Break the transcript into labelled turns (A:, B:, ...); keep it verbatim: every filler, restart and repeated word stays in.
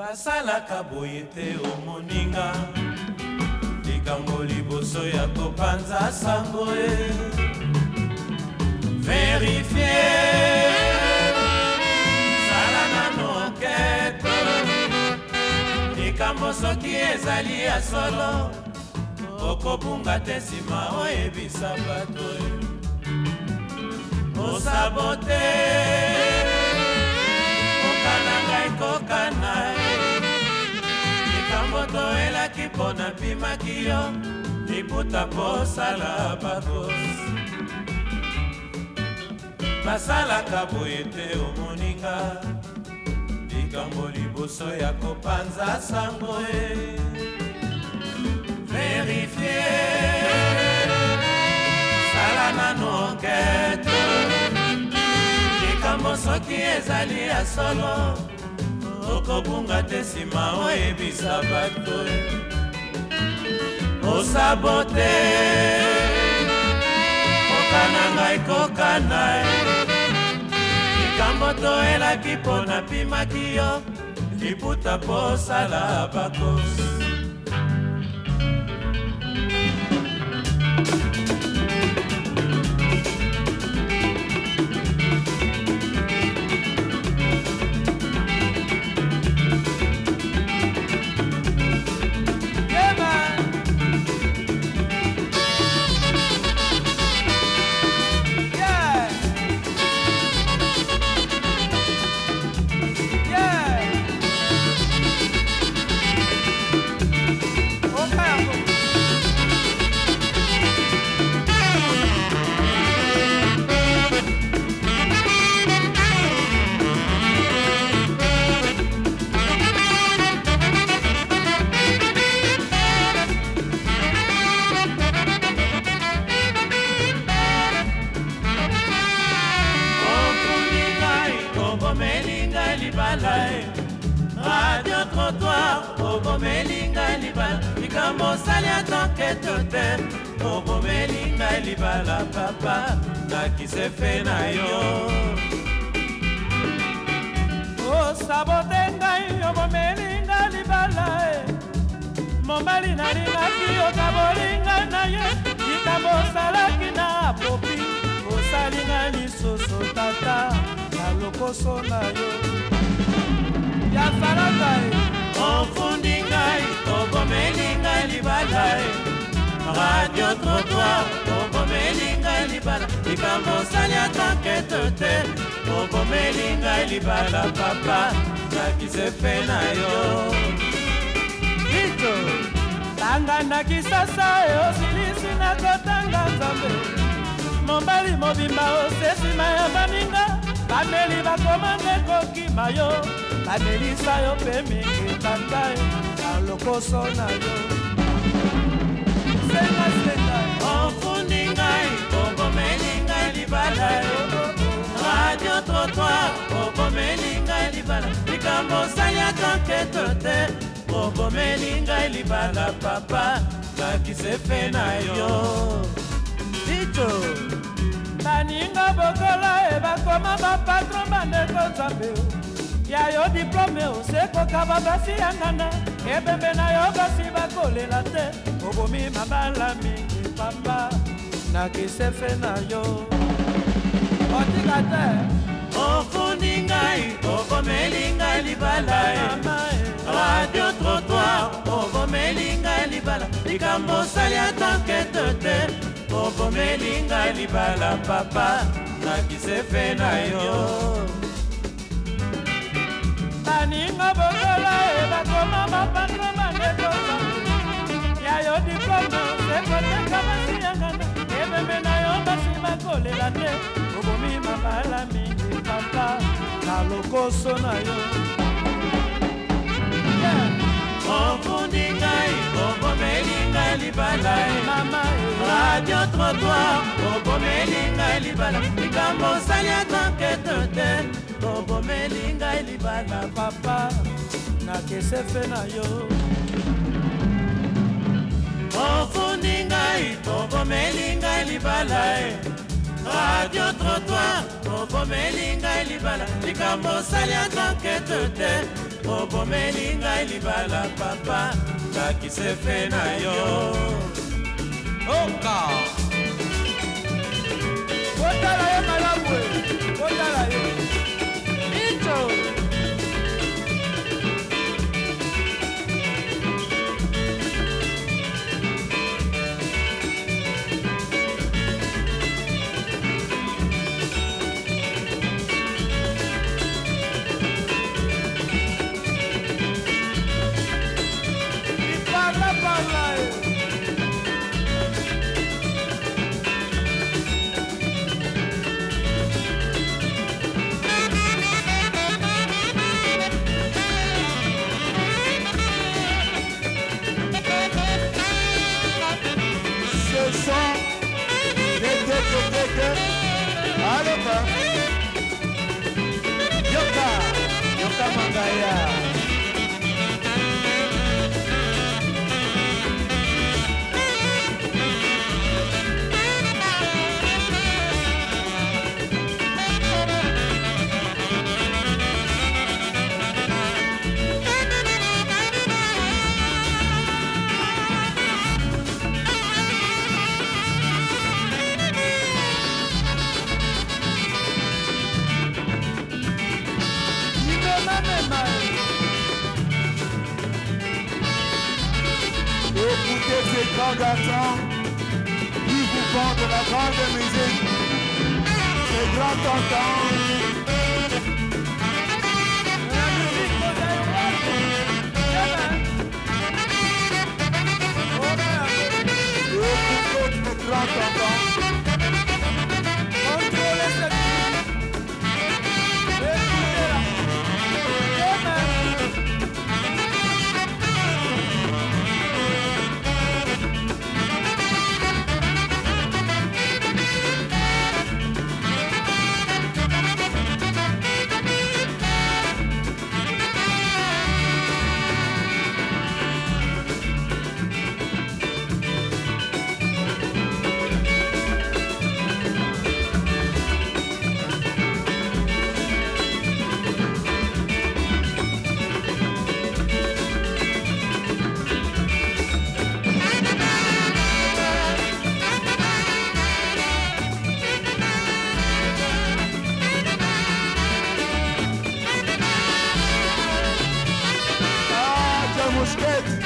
A: basalaka boye te omoninga likambo liboso ya kopanza sango e verifie sala nano enquête likambo soki ezali ya solo okobunga te nsima oyebisa bato osabote okana ngai kokana likambo toelaki mpo napimaki yo liputa posala babosi basalaka boye te omoninga likambo liboso ya kopanza sango e verifie sala nano enquête likambo soki ezali ya solo okobunga te nsima oyebisa bato osabote okana ngai kokana likambo toelaki mpo napimaki yo liputa posala bakosi Radio Trottoir, obomelinga libala likambo sali atanketo te obomelinga libala papa nakisefe na yo
B: osabote ngai obomelinga libala mobali nalingaki okabolinga na ye likambo osalaki na popi osalinga lisusu tata na lokoso na yo
A: ofundi ngai obomelinga libala Radio Trottoir obomelinga libala likambo sali atanketo te obomelinga libala papa nakisefe na yo
B: ito tanga na kisasa osilisi na kotanga nzambe mobali mobimba osesima ya baninga bameli bakomande kokima yo bamelisa yo mpe mingi tata na lokoso na yo sengasenga
A: ofundi ngai obomelinga libala Radio Trottoir obomelinga libala likambo sali atanketo te obomelinga libala papa nakisefe na yo
B: ito baninga bokola ebakoma bapatron bandeko nzambe ya yo diplome osekoka babasi ya ngana ebembe na yo basi bakolela te obomi mabala mingi pamba na kisefe na yo otika te
A: ofundi ngai obomelinga libala Radio Trottoir obomelinga libala likambo sali atanketo te obomelinga libala papa na kisefe na yo
B: baninga bokola ebakoma bapatro bandeko ya yo diplome sekoteka basi ya ngana ebembe na yo basi bakolela te obomi mabala mingi papa na lokoso na yo
A: ofundi ngai obomelinga libala Radio Trottoir obomelinga libala likambo sali atanketo te obomelinga libala
B: papa na kisefe na yo
A: ofundi ngai obomelinga libala Radio Trottoir obomelinga libala likambo sali atanketo te obomeli ngai libala papa nakisefe na yo
B: oka kotala ye malamu kotala ye ito
C: Aloka Yoka Yoka Mangaya Écoutez ces grands garçons qui vous font de la grande musique, ces grands tontons.
B: la musique vous a
C: Écoutez ces grands tontons.
B: contrôlez cette musique écoutez-la
C: Mosquete